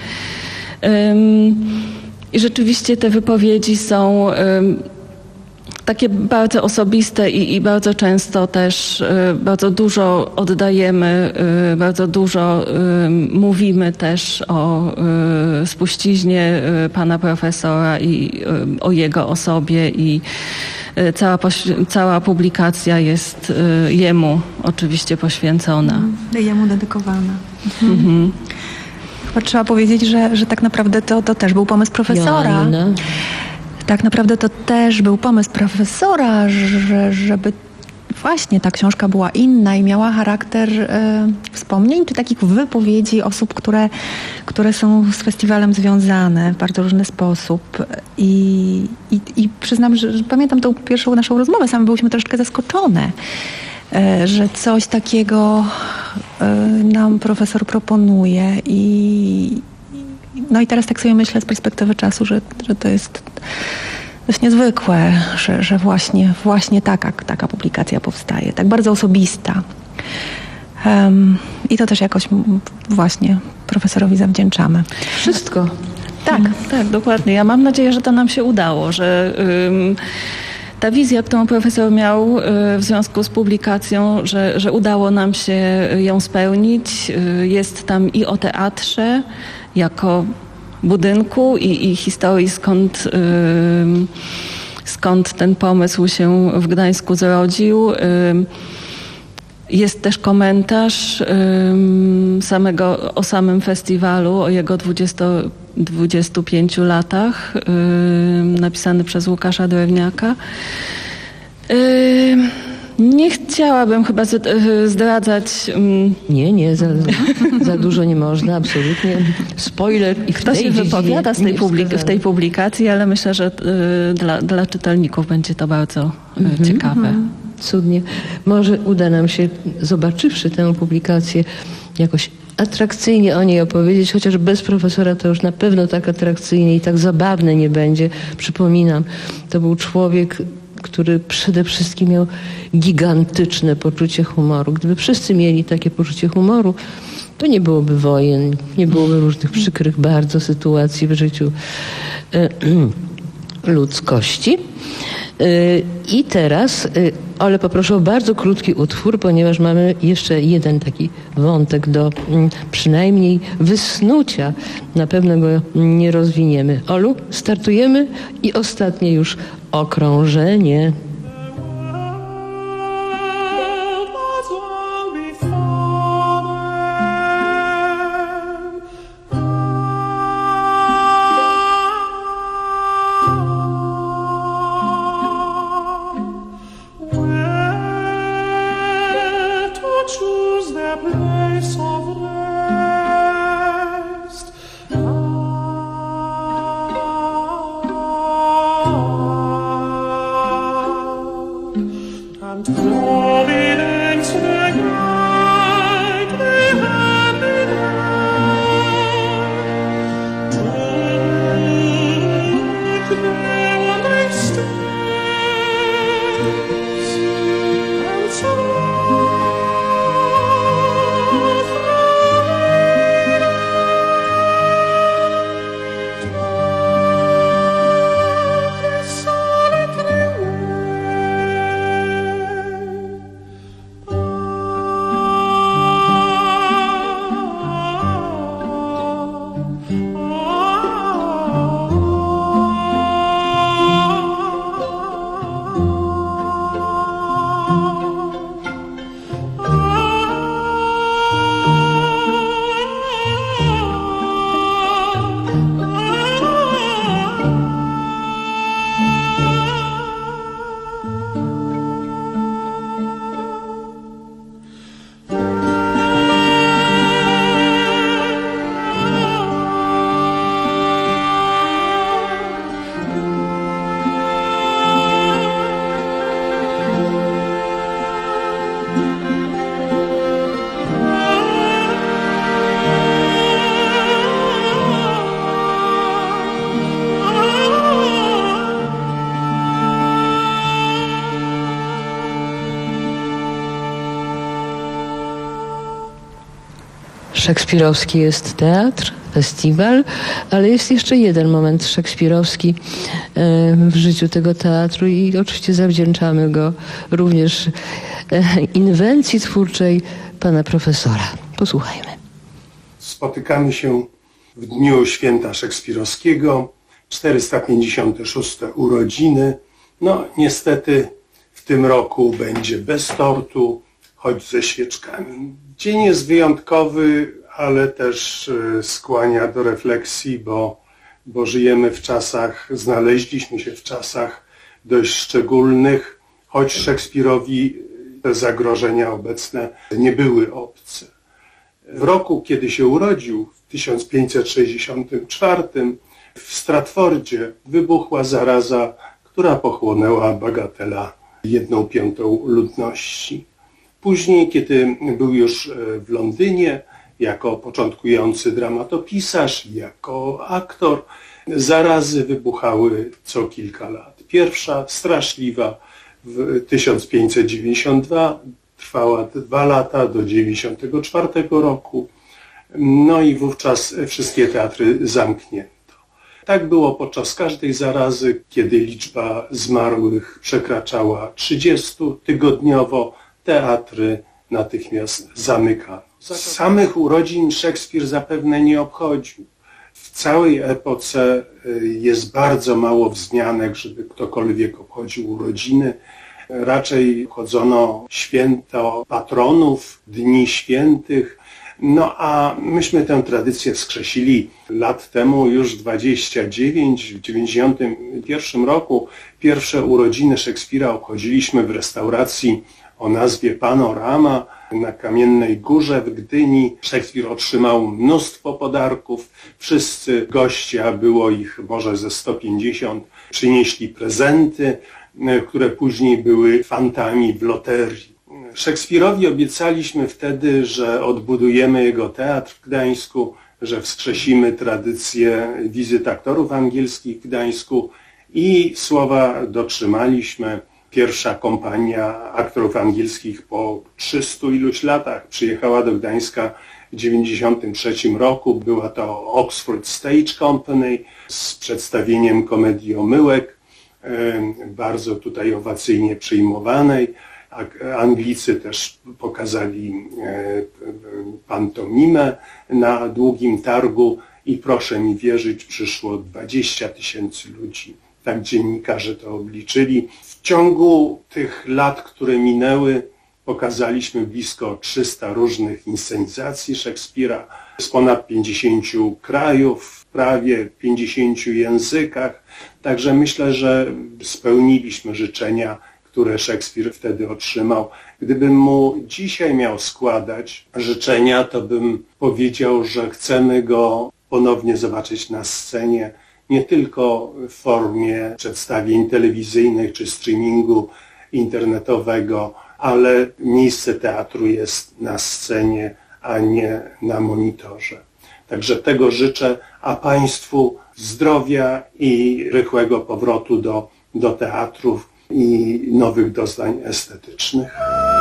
I rzeczywiście te wypowiedzi są takie bardzo osobiste i, i bardzo często też bardzo dużo oddajemy, bardzo dużo mówimy też o spuściźnie pana profesora i o jego osobie i cała, cała publikacja jest jemu oczywiście poświęcona. Jemu dedykowana. Mhm. Chyba trzeba powiedzieć, że, że tak naprawdę to, to też był pomysł profesora. Joanna. Tak naprawdę to też był pomysł profesora, że, żeby właśnie ta książka była inna i miała charakter e, wspomnień czy takich wypowiedzi osób, które, które są z festiwalem związane w bardzo różny sposób. I, i, i przyznam, że, że pamiętam tą pierwszą naszą rozmowę, same byłyśmy troszeczkę zaskoczone, e, że coś takiego e, nam profesor proponuje i no i teraz tak sobie myślę z perspektywy czasu, że, że to jest dość niezwykłe, że, że właśnie, właśnie taka, taka publikacja powstaje, tak bardzo osobista. Um, I to też jakoś właśnie profesorowi zawdzięczamy. Wszystko. Tak, tak, dokładnie. Ja mam nadzieję, że to nam się udało, że ym, ta wizja, którą profesor miał y, w związku z publikacją, że, że udało nam się ją spełnić. Y, jest tam i o teatrze, jako budynku i, i historii, skąd, y, skąd ten pomysł się w Gdańsku zrodził. Y, jest też komentarz y, samego, o samym festiwalu, o jego dwudziestu pięciu latach, y, napisany przez Łukasza Drewniaka. Y, Nie chciałabym chyba zdradzać... Nie, nie, za, za dużo nie można, absolutnie. Spoiler i w Kto tej się wypowiada z tej publik- w tej publikacji, publikacji, ale myślę, że y, dla, dla czytelników będzie to bardzo y, ciekawe. Cudnie. Może uda nam się, zobaczywszy tę publikację, jakoś atrakcyjnie o niej opowiedzieć, chociaż bez profesora to już na pewno tak atrakcyjnie i tak zabawne nie będzie. Przypominam, to był człowiek, który przede wszystkim miał gigantyczne poczucie humoru. Gdyby wszyscy mieli takie poczucie humoru, to nie byłoby wojen, nie byłoby różnych przykrych bardzo sytuacji w życiu ludzkości. I teraz, ale poproszę o bardzo krótki utwór, ponieważ mamy jeszcze jeden taki wątek do przynajmniej wysnucia. Na pewno go nie rozwiniemy. Olu, startujemy i ostatnie już okrążenie. So Szekspirowski jest teatr, festiwal, ale jest jeszcze jeden moment szekspirowski w życiu tego teatru i oczywiście zawdzięczamy go również inwencji twórczej pana profesora. Posłuchajmy. Spotykamy się w dniu święta szekspirowskiego, czterysta pięćdziesiąte szóste urodziny. No niestety w tym roku będzie bez tortu, choć ze świeczkami. Dzień jest wyjątkowy, ale też skłania do refleksji, bo, bo żyjemy w czasach, znaleźliśmy się w czasach dość szczególnych, choć Szekspirowi te zagrożenia obecne nie były obce. W roku, kiedy się urodził, w tysiąc pięćset sześćdziesiątym czwartym, w Stratfordzie wybuchła zaraza, która pochłonęła bagatela jedną piątą ludności. Później, kiedy był już w Londynie, jako początkujący dramatopisarz, jako aktor, zarazy wybuchały co kilka lat. Pierwsza, straszliwa, w tysiąc pięćset dziewięćdziesiątym drugim, trwała dwa lata do dziewięćdziesiątego czwartego roku, no i wówczas wszystkie teatry zamknięto. Tak było podczas każdej zarazy, kiedy liczba zmarłych przekraczała trzydzieści tygodniowo, teatry natychmiast zamykano. Samych urodzin Szekspir zapewne nie obchodził. W całej epoce jest bardzo mało wzmianek, żeby ktokolwiek obchodził urodziny. Raczej obchodzono święto patronów, dni świętych. No a myśmy tę tradycję wskrzesili lat temu, już dwadzieścia dziewięć, w dziewięćdziesiątym pierwszym roku. Pierwsze urodziny Szekspira obchodziliśmy w restauracji o nazwie Panorama na Kamiennej Górze w Gdyni. Szekspir otrzymał mnóstwo podarków. Wszyscy goście, a było ich może ze sto pięćdziesiąt, przynieśli prezenty, które później były fantami w loterii. Szekspirowi obiecaliśmy wtedy, że odbudujemy jego teatr w Gdańsku, że wskrzesimy tradycję wizyt aktorów angielskich w Gdańsku i słowa dotrzymaliśmy. Pierwsza kompania aktorów angielskich po trzystu iluś latach przyjechała do Gdańska w dziewięćdziesiątym trzecim roku. Była to Oxford Stage Company z przedstawieniem komedii Omyłek, bardzo tutaj owacyjnie przyjmowanej. Anglicy też pokazali pantomimę na Długim Targu i proszę mi wierzyć, przyszło dwadzieścia tysięcy ludzi. Tak dziennikarze to obliczyli. W ciągu tych lat, które minęły, pokazaliśmy blisko trzysta różnych inscenizacji Szekspira z ponad pięćdziesięciu krajów, w prawie pięćdziesięciu językach. Także myślę, że spełniliśmy życzenia, które Szekspir wtedy otrzymał. Gdybym mu dzisiaj miał składać życzenia, to bym powiedział, że chcemy go ponownie zobaczyć na scenie, nie tylko w formie przedstawień telewizyjnych czy streamingu internetowego, ale miejsce teatru jest na scenie, a nie na monitorze. Także tego życzę, a Państwu zdrowia i rychłego powrotu do, do teatrów i nowych doznań estetycznych.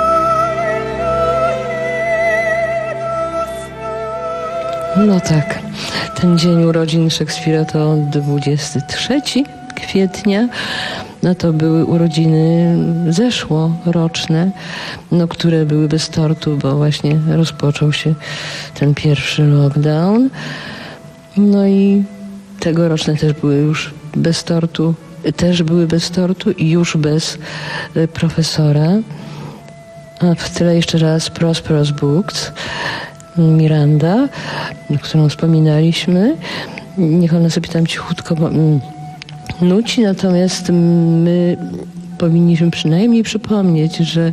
No tak, ten dzień urodzin Szekspira to dwudziestego trzeciego kwietnia, no to były urodziny zeszłoroczne, no które były bez tortu, bo właśnie rozpoczął się ten pierwszy lockdown. No i tegoroczne też były już bez tortu, też były bez tortu i już bez profesora. A w tyle jeszcze raz Prosperous Books, Miranda, którą wspominaliśmy. Niech ona sobie tam cichutko nuci, natomiast my powinniśmy przynajmniej przypomnieć, że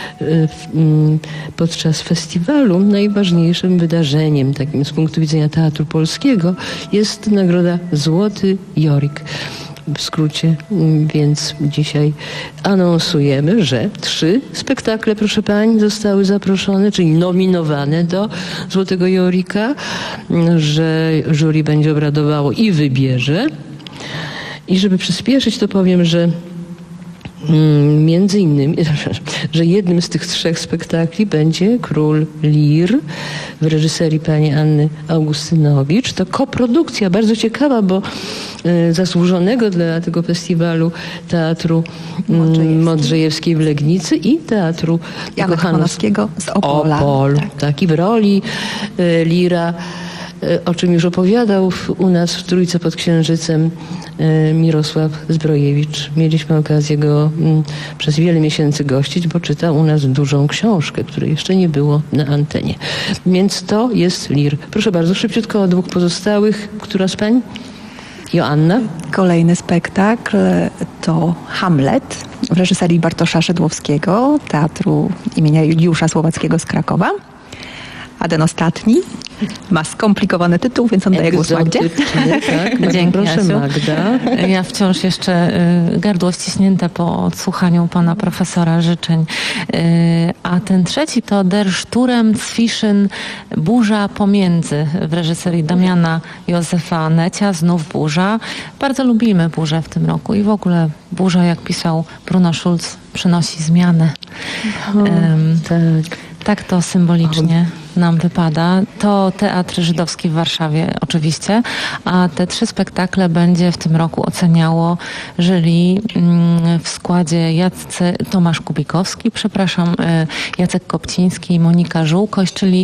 podczas festiwalu najważniejszym wydarzeniem, takim z punktu widzenia teatru polskiego, jest nagroda Złoty Jorik. W skrócie, więc dzisiaj anonsujemy, że trzy spektakle, proszę pań, zostały zaproszone, czyli nominowane do Złotego Jorika, że jury będzie obradowało i wybierze. I żeby przyspieszyć, to powiem, że między innymi, że jednym z tych trzech spektakli będzie Król Lir w reżyserii pani Anny Augustynowicz. To koprodukcja, bardzo ciekawa, bo zasłużonego dla tego festiwalu Teatru Modrzejewskiej, Modrzejewskiej w Legnicy i Teatru Jana Kochanowskiego z Opola. Opol, tak. tak. I w roli Lira, o czym już opowiadał u nas w Trójce pod Księżycem Mirosław Zbrojewicz. Mieliśmy okazję go przez wiele miesięcy gościć, bo czytał u nas dużą książkę, której jeszcze nie było na antenie. Więc to jest Lir. Proszę bardzo, szybciutko o dwóch pozostałych. Która z pań? Joanna? Kolejny spektakl to Hamlet w reżyserii Bartosza Szydłowskiego, Teatru imienia Juliusza Słowackiego z Krakowa. A ten ostatni ma skomplikowany tytuł, więc oddaję głos Magdzie. Tak, dzięki, proszę, Asiu. Magda. Ja wciąż jeszcze y, gardło ściśnięte po odsłuchaniu pana profesora życzeń. Y, a ten trzeci to Der Sturm zwischen, Burza pomiędzy w reżyserii Damiana Józefa Necia. Znów burza. Bardzo lubimy burzę w tym roku i w ogóle burza, jak pisał Bruno Schulz, przynosi zmianę. O, Ym, tak. Tak to symbolicznie nam wypada. To Teatr Żydowski w Warszawie oczywiście, a te trzy spektakle będzie w tym roku oceniało jury w składzie Jacek, Tomasz Kubikowski, przepraszam, Jacek Kopciński i Monika Żółkoś, czyli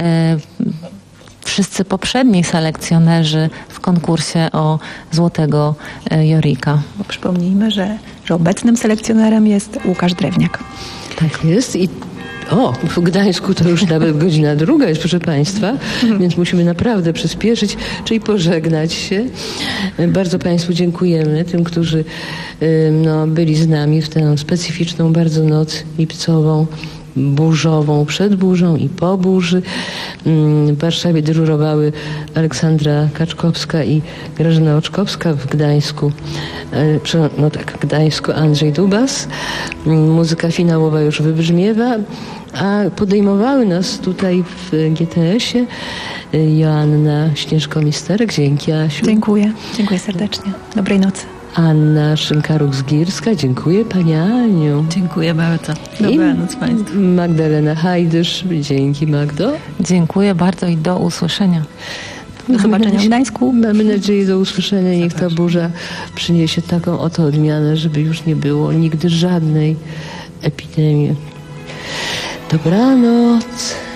wszyscy poprzedni selekcjonerzy w konkursie o Złotego Jorika. Bo przypomnijmy, że, że obecnym selekcjonerem jest Łukasz Drewniak. Tak jest i o, w Gdańsku to już nawet godzina druga jest, proszę Państwa, więc musimy naprawdę przyspieszyć, czyli pożegnać się. Bardzo Państwu dziękujemy, tym, którzy no, byli z nami w tę specyficzną bardzo noc lipcową, burzową, przed burzą i po burzy. W Warszawie dyżurowały Aleksandra Kaczkowska i Grażyna Oczkowska, w Gdańsku, no tak, w Gdańsku Andrzej Dubas. Muzyka finałowa już wybrzmiewa, a podejmowały nas tutaj w G T S-ie Joanna Śnieżko-Misterek. Dzięki, Asiu. Dziękuję. Dziękuję serdecznie. Dobrej nocy. Anna Szynkaruk-Zgierska. Dziękuję, Pani Aniu. Dziękuję bardzo. Dobranoc Państwu. Magdalena Hajdysz. Dzięki, Magdo. Dziękuję bardzo i do usłyszenia. Do zobaczenia w Gdańsku. Mamy nadzieję do usłyszenia. Niech ta burza przyniesie taką oto odmianę, żeby już nie było nigdy żadnej epidemii. Dobranoc.